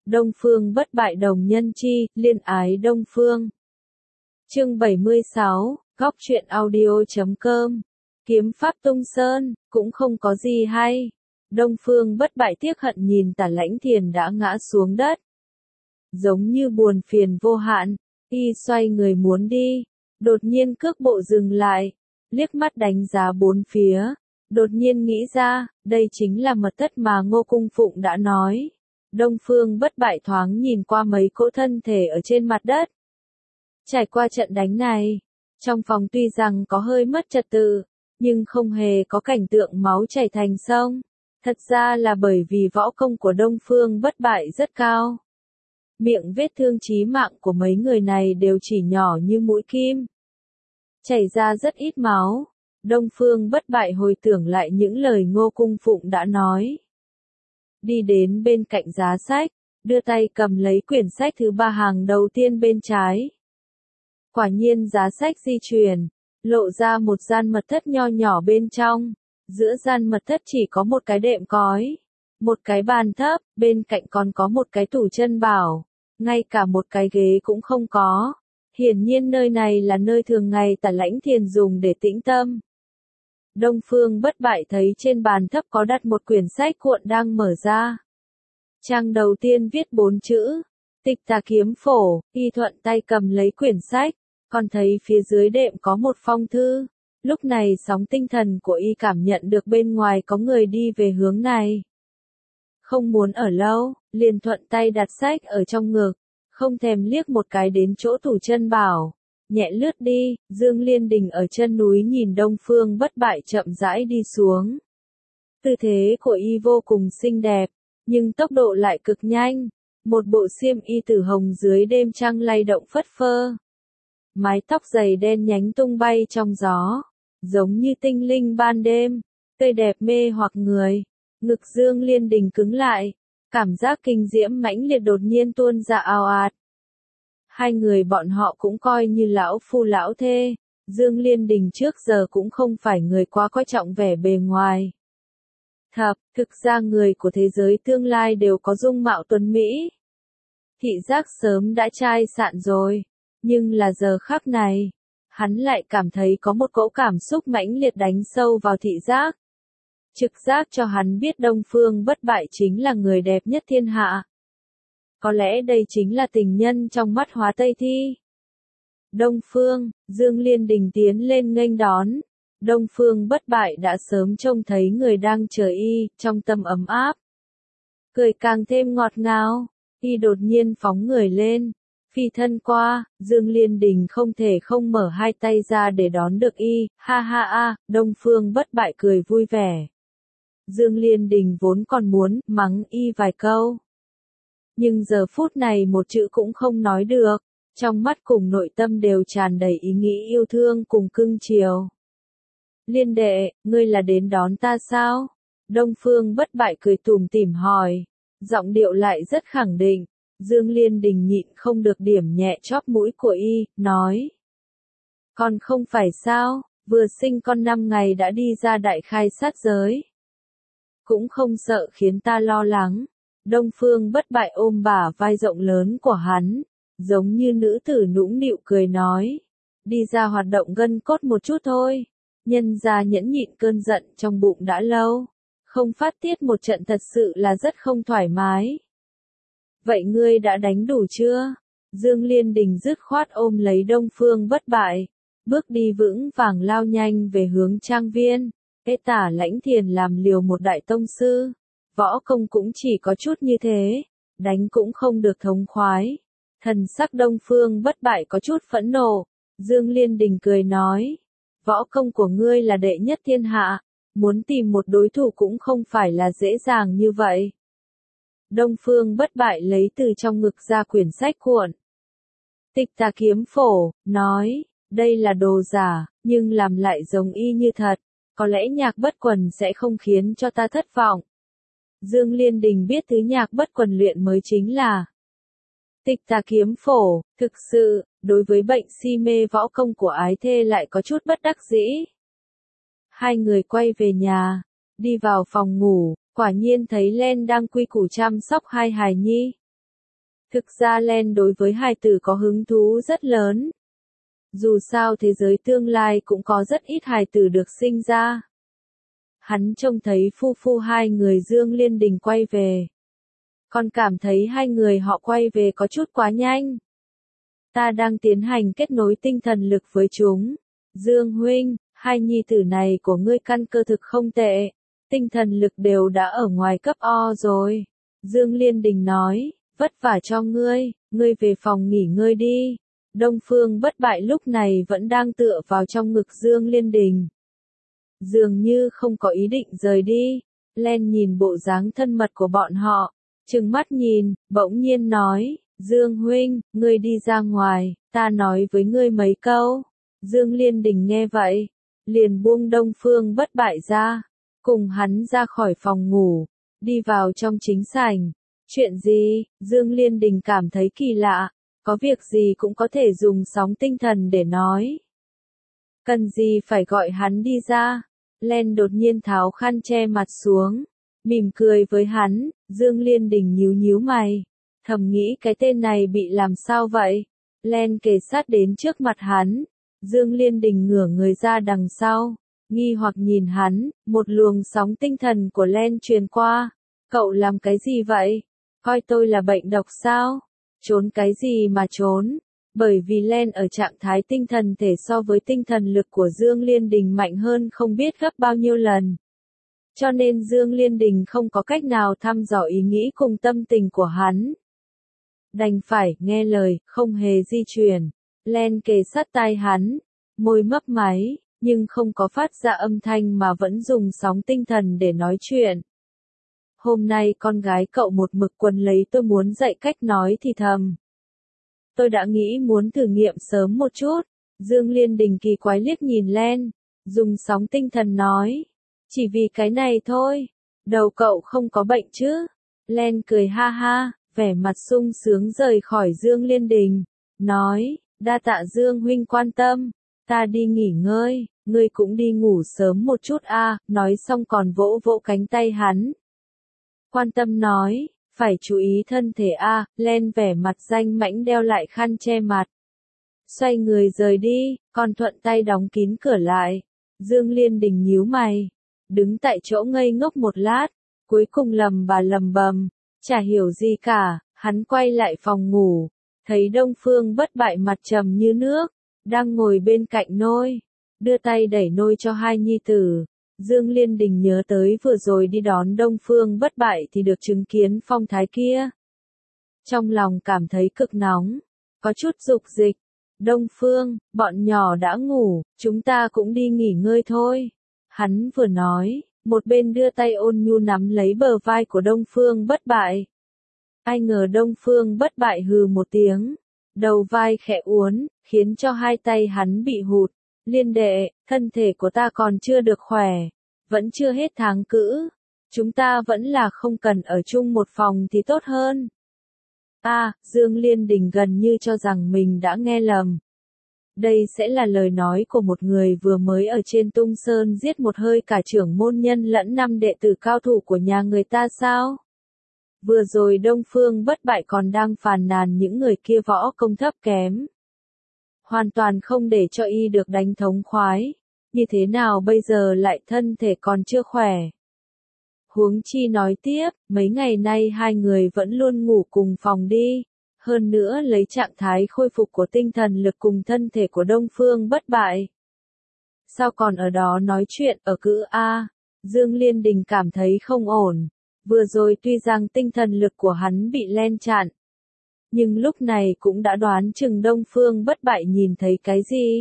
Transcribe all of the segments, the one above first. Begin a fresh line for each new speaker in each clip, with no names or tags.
Đông Phương bất bại đồng nhân chi, liên ái Đông Phương. Chương 76, góc truyện audio.com. Kiếm pháp tung sơn, cũng không có gì hay. Đông Phương bất bại tiếc hận nhìn Tả Lãnh Thiền đã ngã xuống đất. Giống như buồn phiền vô hạn, y xoay người muốn đi. Đột nhiên cước bộ dừng lại, liếc mắt đánh giá bốn phía. Đột nhiên nghĩ ra, đây chính là mật thất mà Ngô Cung Phụng đã nói. Đông Phương bất bại thoáng nhìn qua mấy cỗ thân thể ở trên mặt đất. Trải qua trận đánh này, trong phòng tuy rằng có hơi mất trật tự, nhưng không hề có cảnh tượng máu chảy thành sông. Thật ra là bởi vì võ công của Đông Phương bất bại rất cao. Miệng vết thương chí mạng của mấy người này đều chỉ nhỏ như mũi kim. Chảy ra rất ít máu. Đông Phương bất bại hồi tưởng lại những lời Ngô Cung Phụng đã nói. Đi đến bên cạnh giá sách, đưa tay cầm lấy quyển sách thứ 3 hàng đầu tiên bên trái. Quả nhiên giá sách di chuyển, lộ ra một gian mật thất nho nhỏ bên trong. Giữa gian mật thất chỉ có một cái đệm cói, một cái bàn thấp, bên cạnh còn có một cái tủ chân bảo, ngay cả một cái ghế cũng không có. Hiển nhiên nơi này là nơi thường ngày Tả Lãnh Thiền dùng để tĩnh tâm. Đông Phương bất bại thấy trên bàn thấp có đặt một quyển sách cuộn đang mở ra. Trang đầu tiên viết 4 chữ, Tịch Tà Kiếm Phổ, y thuận tay cầm lấy quyển sách, còn thấy phía dưới đệm có một phong thư. Lúc này sóng tinh thần của y cảm nhận được bên ngoài có người đi về hướng này. Không muốn ở lâu, liền thuận tay đặt sách ở trong ngực, không thèm liếc một cái đến chỗ tủ chân bảo. Nhẹ lướt đi, Dương Liên Đình ở chân núi nhìn Đông Phương bất bại chậm rãi đi xuống. Tư thế của y vô cùng xinh đẹp, nhưng tốc độ lại cực nhanh. Một bộ xiêm y tử hồng dưới đêm trăng lay động phất phơ. Mái tóc dày đen nhánh tung bay trong gió, giống như tinh linh ban đêm, tươi đẹp mê hoặc người. Ngực Dương Liên Đình cứng lại, cảm giác kinh diễm mãnh liệt đột nhiên tuôn ra ào ạt. Hai người bọn họ cũng coi như lão phu lão thê. Dương Liên Đình trước giờ cũng không phải người quá coi trọng vẻ bề ngoài. Thực ra người của thế giới tương lai đều có dung mạo tuấn mỹ. Thị giác sớm đã chai sạn rồi, nhưng là giờ khắc này, hắn lại cảm thấy có một cỗ cảm xúc mãnh liệt đánh sâu vào thị giác. Trực giác cho hắn biết Đông Phương bất bại chính là người đẹp nhất thiên hạ. Có lẽ đây chính là tình nhân trong mắt Hóa Tây Thi. Đông Phương, Dương Liên Đình tiến lên nghênh đón. Đông Phương bất bại đã sớm trông thấy người đang chờ y, trong tâm ấm áp. Cười càng thêm ngọt ngào, y đột nhiên phóng người lên, phi thân qua, Dương Liên Đình không thể không mở hai tay ra để đón được y, ha ha a, Đông Phương bất bại cười vui vẻ. Dương Liên Đình vốn còn muốn mắng y vài câu. Nhưng giờ phút này một chữ cũng không nói được, trong mắt cùng nội tâm đều tràn đầy ý nghĩ yêu thương cùng cưng chiều. Liên đệ, ngươi là đến đón ta sao? Đông Phương bất bại cười tủm tỉm hỏi, giọng điệu lại rất khẳng định. Dương Liên Đình nhịn không được điểm nhẹ chóp mũi của y, nói. Còn không phải sao, vừa sinh con 5 ngày đã đi ra đại khai sát giới. Cũng không sợ khiến ta lo lắng. Đông Phương bất bại ôm bả vai rộng lớn của hắn, giống như nữ tử nũng nịu cười nói. Đi ra hoạt động gân cốt một chút thôi. Nhân ra nhẫn nhịn cơn giận trong bụng đã lâu. Không phát tiết một trận thật sự là rất không thoải mái. Vậy ngươi đã đánh đủ chưa? Dương Liên Đình dứt khoát ôm lấy Đông Phương bất bại. Bước đi vững vàng lao nhanh về hướng trang viên. Tả Lãnh Thiền làm liều một đại tông sư. Võ công cũng chỉ có chút như thế. Đánh cũng không được thống khoái. Thần sắc Đông Phương bất bại có chút phẫn nộ. Dương Liên Đình cười nói. Võ công của ngươi là đệ nhất thiên hạ. Muốn tìm một đối thủ cũng không phải là dễ dàng như vậy. Đông Phương bất bại lấy từ trong ngực ra quyển sách cuộn. Tịch Tà Kiếm Phổ, nói, đây là đồ giả, nhưng làm lại giống y như thật. Có lẽ Nhạc Bất Quần sẽ không khiến cho ta thất vọng. Dương Liên Đình biết thứ Nhạc Bất Quần luyện mới chính là Tịch Tà Kiếm Phổ. Thực sự, đối với bệnh si mê võ công của ái thê lại có chút bất đắc dĩ. Hai người quay về nhà, đi vào phòng ngủ, quả nhiên thấy Len đang quy củ chăm sóc hai hài nhi. Thực ra Len đối với hài tử có hứng thú rất lớn. Dù sao thế giới tương lai cũng có rất ít hài tử được sinh ra. Hắn trông thấy phu hai người Dương Liên Đình quay về. Còn cảm thấy hai người họ quay về có chút quá nhanh. Ta đang tiến hành kết nối tinh thần lực với chúng. Dương huynh, hai nhi tử này của ngươi căn cơ thực không tệ. Tinh thần lực đều đã ở ngoài cấp O rồi. Dương Liên Đình nói, vất vả cho ngươi về phòng nghỉ ngơi đi. Đông Phương Bất Bại lúc này vẫn đang tựa vào trong ngực Dương Liên Đình. Dường như không có ý định rời đi. Len nhìn bộ dáng thân mật của bọn họ, trừng mắt nhìn, bỗng nhiên nói, Dương huynh, ngươi đi ra ngoài, ta nói với ngươi mấy câu. Dương Liên Đình nghe vậy, liền buông Đông Phương Bất Bại ra, cùng hắn ra khỏi phòng ngủ, đi vào trong chính sảnh. Chuyện gì? Dương Liên Đình cảm thấy kỳ lạ, có việc gì cũng có thể dùng sóng tinh thần để nói. Cần gì phải gọi hắn đi ra? Len đột nhiên tháo khăn che mặt xuống, mỉm cười với hắn. Dương Liên Đình nhíu mày, thầm nghĩ cái tên này bị làm sao vậy? Len kề sát đến trước mặt hắn. Dương Liên Đình ngửa người ra đằng sau, nghi hoặc nhìn hắn. Một luồng sóng tinh thần của Len truyền qua. Cậu làm cái gì vậy? Coi tôi là bệnh độc sao? Trốn cái gì mà trốn? Bởi vì Len ở trạng thái tinh thần thể so với tinh thần lực của Dương Liên Đình mạnh hơn không biết gấp bao nhiêu lần. Cho nên Dương Liên Đình không có cách nào thăm dò ý nghĩ cùng tâm tình của hắn. Đành phải nghe lời, không hề di chuyển. Len kề sát tai hắn, môi mấp máy, nhưng không có phát ra âm thanh mà vẫn dùng sóng tinh thần để nói chuyện. Hôm nay con gái cậu một mực quấn lấy tôi muốn dạy cách nói thì thầm. Tôi đã nghĩ muốn thử nghiệm sớm một chút. Dương Liên Đình kỳ quái liếc nhìn Len, dùng sóng tinh thần nói. Chỉ vì cái này thôi. Đầu cậu không có bệnh chứ? Len cười ha ha, vẻ mặt sung sướng rời khỏi Dương Liên Đình. Nói, đa tạ Dương huynh quan tâm. Ta đi nghỉ ngơi, ngươi cũng đi ngủ sớm một chút a. Nói xong còn vỗ vỗ cánh tay hắn. Quan tâm nói, phải chú ý thân thể a. Len vẻ mặt danh mãnh đeo lại khăn che mặt. Xoay người rời đi, còn thuận tay đóng kín cửa lại. Dương Liên Đình nhíu mày, đứng tại chỗ ngây ngốc một lát, cuối cùng lầm bầm, chả hiểu gì cả. Hắn quay lại phòng ngủ, thấy Đông Phương Bất Bại mặt trầm như nước, đang ngồi bên cạnh nôi, đưa tay đẩy nôi cho hai nhi tử. Dương Liên Đình nhớ tới vừa rồi đi đón Đông Phương Bất Bại thì được chứng kiến phong thái kia. Trong lòng cảm thấy cực nóng, có chút dục dịch. Đông Phương, bọn nhỏ đã ngủ, chúng ta cũng đi nghỉ ngơi thôi. Hắn vừa nói, một bên đưa tay ôn nhu nắm lấy bờ vai của Đông Phương Bất Bại. Ai ngờ Đông Phương Bất Bại hừ một tiếng, đầu vai khẽ uốn, khiến cho hai tay hắn bị hụt. Liên đệ, thân thể của ta còn chưa được khỏe, vẫn chưa hết tháng cữ. Chúng ta vẫn là không cần ở chung một phòng thì tốt hơn. Dương Liên Đình gần như cho rằng mình đã nghe lầm. Đây sẽ là lời nói của một người vừa mới ở trên Tung Sơn giết một hơi cả trưởng môn nhân lẫn 5 đệ tử cao thủ của nhà người ta sao? Vừa rồi Đông Phương Bất Bại còn đang phàn nàn những người kia võ công thấp kém. Hoàn toàn không để cho y được đánh thống khoái. Như thế nào bây giờ lại thân thể còn chưa khỏe? Huống chi nói tiếp, mấy ngày nay hai người vẫn luôn ngủ cùng phòng đi. Hơn nữa lấy trạng thái khôi phục của tinh thần lực cùng thân thể của Đông Phương Bất Bại. Sao còn ở đó nói chuyện ở cữ A? Dương Liên Đình cảm thấy không ổn. Vừa rồi tuy rằng tinh thần lực của hắn bị len chặn, nhưng lúc này cũng đã đoán chừng Đông Phương Bất Bại nhìn thấy cái gì.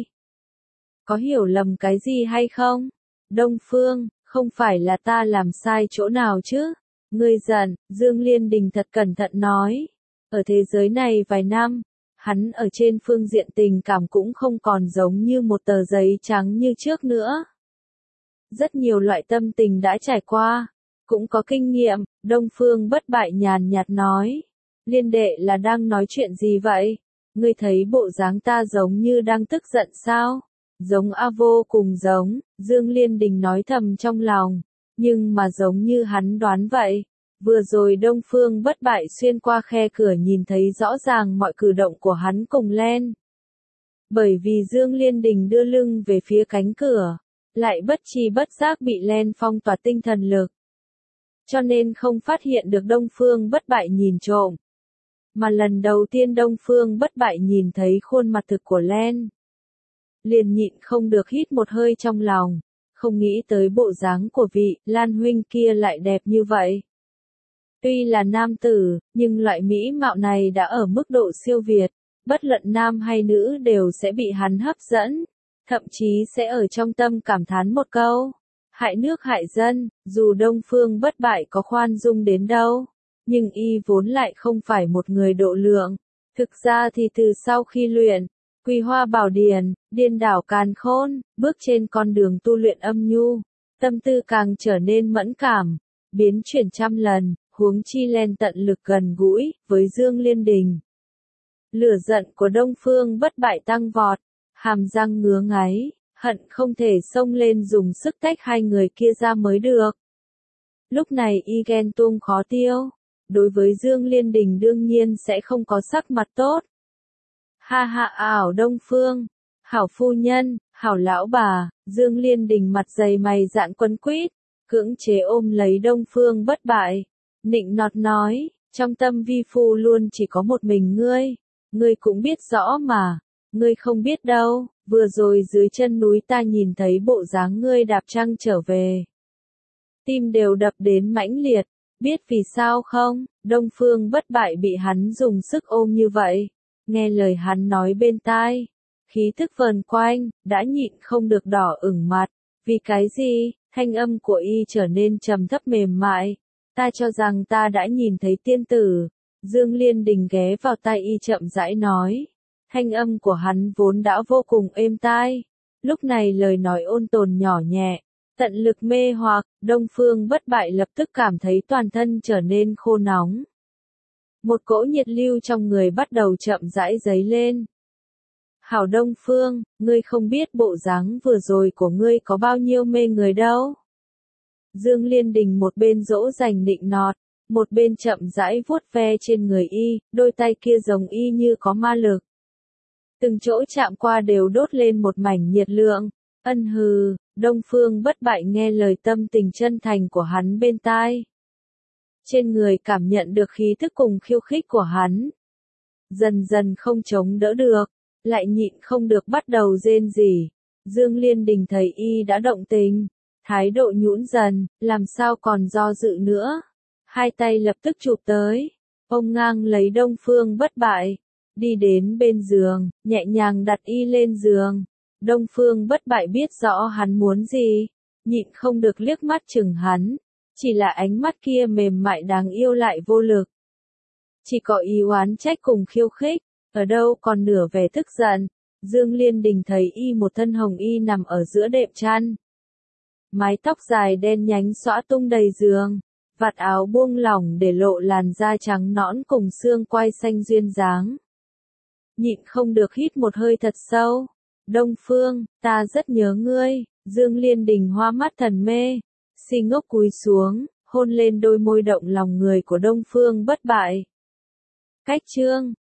Có hiểu lầm cái gì hay không? Đông Phương, không phải là ta làm sai chỗ nào chứ? Ngươi giận, Dương Liên Đình thật cẩn thận nói. Ở thế giới này vài năm, hắn ở trên phương diện tình cảm cũng không còn giống như một tờ giấy trắng như trước nữa. Rất nhiều loại tâm tình đã trải qua, cũng có kinh nghiệm. Đông Phương Bất Bại nhàn nhạt nói. Liên đệ là đang nói chuyện gì vậy? Ngươi thấy bộ dáng ta giống như đang tức giận sao? Giống vô cùng giống, Dương Liên Đình nói thầm trong lòng, nhưng mà giống như hắn đoán vậy. Vừa rồi Đông Phương Bất Bại xuyên qua khe cửa nhìn thấy rõ ràng mọi cử động của hắn cùng Len. Bởi vì Dương Liên Đình đưa lưng về phía cánh cửa, lại bất tri bất giác bị Len phong tỏa tinh thần lực. Cho nên không phát hiện được Đông Phương Bất Bại nhìn trộm. Mà lần đầu tiên Đông Phương Bất Bại nhìn thấy khuôn mặt thực của Len, liền nhịn không được hít một hơi trong lòng, không nghĩ tới bộ dáng của vị Lan huynh kia lại đẹp như vậy. Tuy là nam tử, nhưng loại mỹ mạo này đã ở mức độ siêu việt, bất luận nam hay nữ đều sẽ bị hắn hấp dẫn, thậm chí sẽ ở trong tâm cảm thán một câu, hại nước hại dân, dù Đông Phương Bất Bại có khoan dung đến đâu, nhưng y vốn lại không phải một người độ lượng. Thực ra thì từ sau khi luyện Quý Hoa Bảo Điển, điên đảo càn khôn, bước trên con đường tu luyện âm nhu, tâm tư càng trở nên mẫn cảm, biến chuyển trăm lần, huống chi Len tận lực gần gũi với Dương Liên Đình. Lửa giận của Đông Phương Bất Bại tăng vọt, hàm răng ngứa ngáy, hận không thể xông lên dùng sức tách hai người kia ra mới được. Lúc này y ghen tuông khó tiêu, đối với Dương Liên Đình đương nhiên sẽ không có sắc mặt tốt. Ha ha ảo Đông Phương, hảo phu nhân, hảo lão bà, Dương Liên Đình mặt dày mày dạn quấn quýt, cưỡng chế ôm lấy Đông Phương Bất Bại, nịnh nọt nói, trong tâm vi phu luôn chỉ có một mình ngươi cũng biết rõ mà, ngươi không biết đâu, vừa rồi dưới chân núi ta nhìn thấy bộ dáng ngươi đạp trăng trở về. Tim đều đập đến mãnh liệt, biết vì sao không, Đông Phương Bất Bại bị hắn dùng sức ôm như vậy, nghe lời hắn nói bên tai, khí tức vờn quanh, đã nhịn không được đỏ ửng mặt, vì cái gì, thanh âm của y trở nên trầm thấp mềm mại, ta cho rằng ta đã nhìn thấy tiên tử. Dương Liên Đình ghé vào tai y chậm rãi nói, thanh âm của hắn vốn đã vô cùng êm tai, lúc này lời nói ôn tồn nhỏ nhẹ, tận lực mê hoặc, Đông Phương Bất Bại lập tức cảm thấy toàn thân trở nên khô nóng. Một cỗ nhiệt lưu trong người bắt đầu chậm rãi dấy lên. Hảo Đông Phương, ngươi không biết bộ dáng vừa rồi của ngươi có bao nhiêu mê người đâu. Dương Liên Đình một bên dỗ dành nịnh nọt, một bên chậm rãi vuốt ve trên người y, đôi tay kia giống y như có ma lực. Từng chỗ chạm qua đều đốt lên một mảnh nhiệt lượng, ân hừ, Đông Phương Bất Bại nghe lời tâm tình chân thành của hắn bên tai. Trên người cảm nhận được khí thức cùng khiêu khích của hắn. Dần dần không chống đỡ được, lại nhịn không được bắt đầu rên rỉ. Dương Liên Đình thấy y đã động tình, thái độ nhũn dần, làm sao còn do dự nữa. Hai tay lập tức chụp tới, ôm ngang lấy Đông Phương Bất Bại, đi đến bên giường, nhẹ nhàng đặt y lên giường. Đông Phương Bất Bại biết rõ hắn muốn gì, nhịn không được liếc mắt chừng hắn, chỉ là ánh mắt kia mềm mại đáng yêu lại vô lực. Chỉ có ý oán trách cùng khiêu khích, ở đâu còn nửa vẻ tức giận. Dương Liên Đình thấy y một thân hồng y nằm ở giữa đệm chăn. Mái tóc dài đen nhánh xõa tung đầy giường. Vạt áo buông lỏng để lộ làn da trắng nõn cùng xương quai xanh duyên dáng. Nhịn không được hít một hơi thật sâu. Đông Phương, ta rất nhớ ngươi. Dương Liên Đình hoa mắt thần mê, si ngốc cúi xuống, hôn lên đôi môi động lòng người của Đông Phương Bất Bại. Cách chương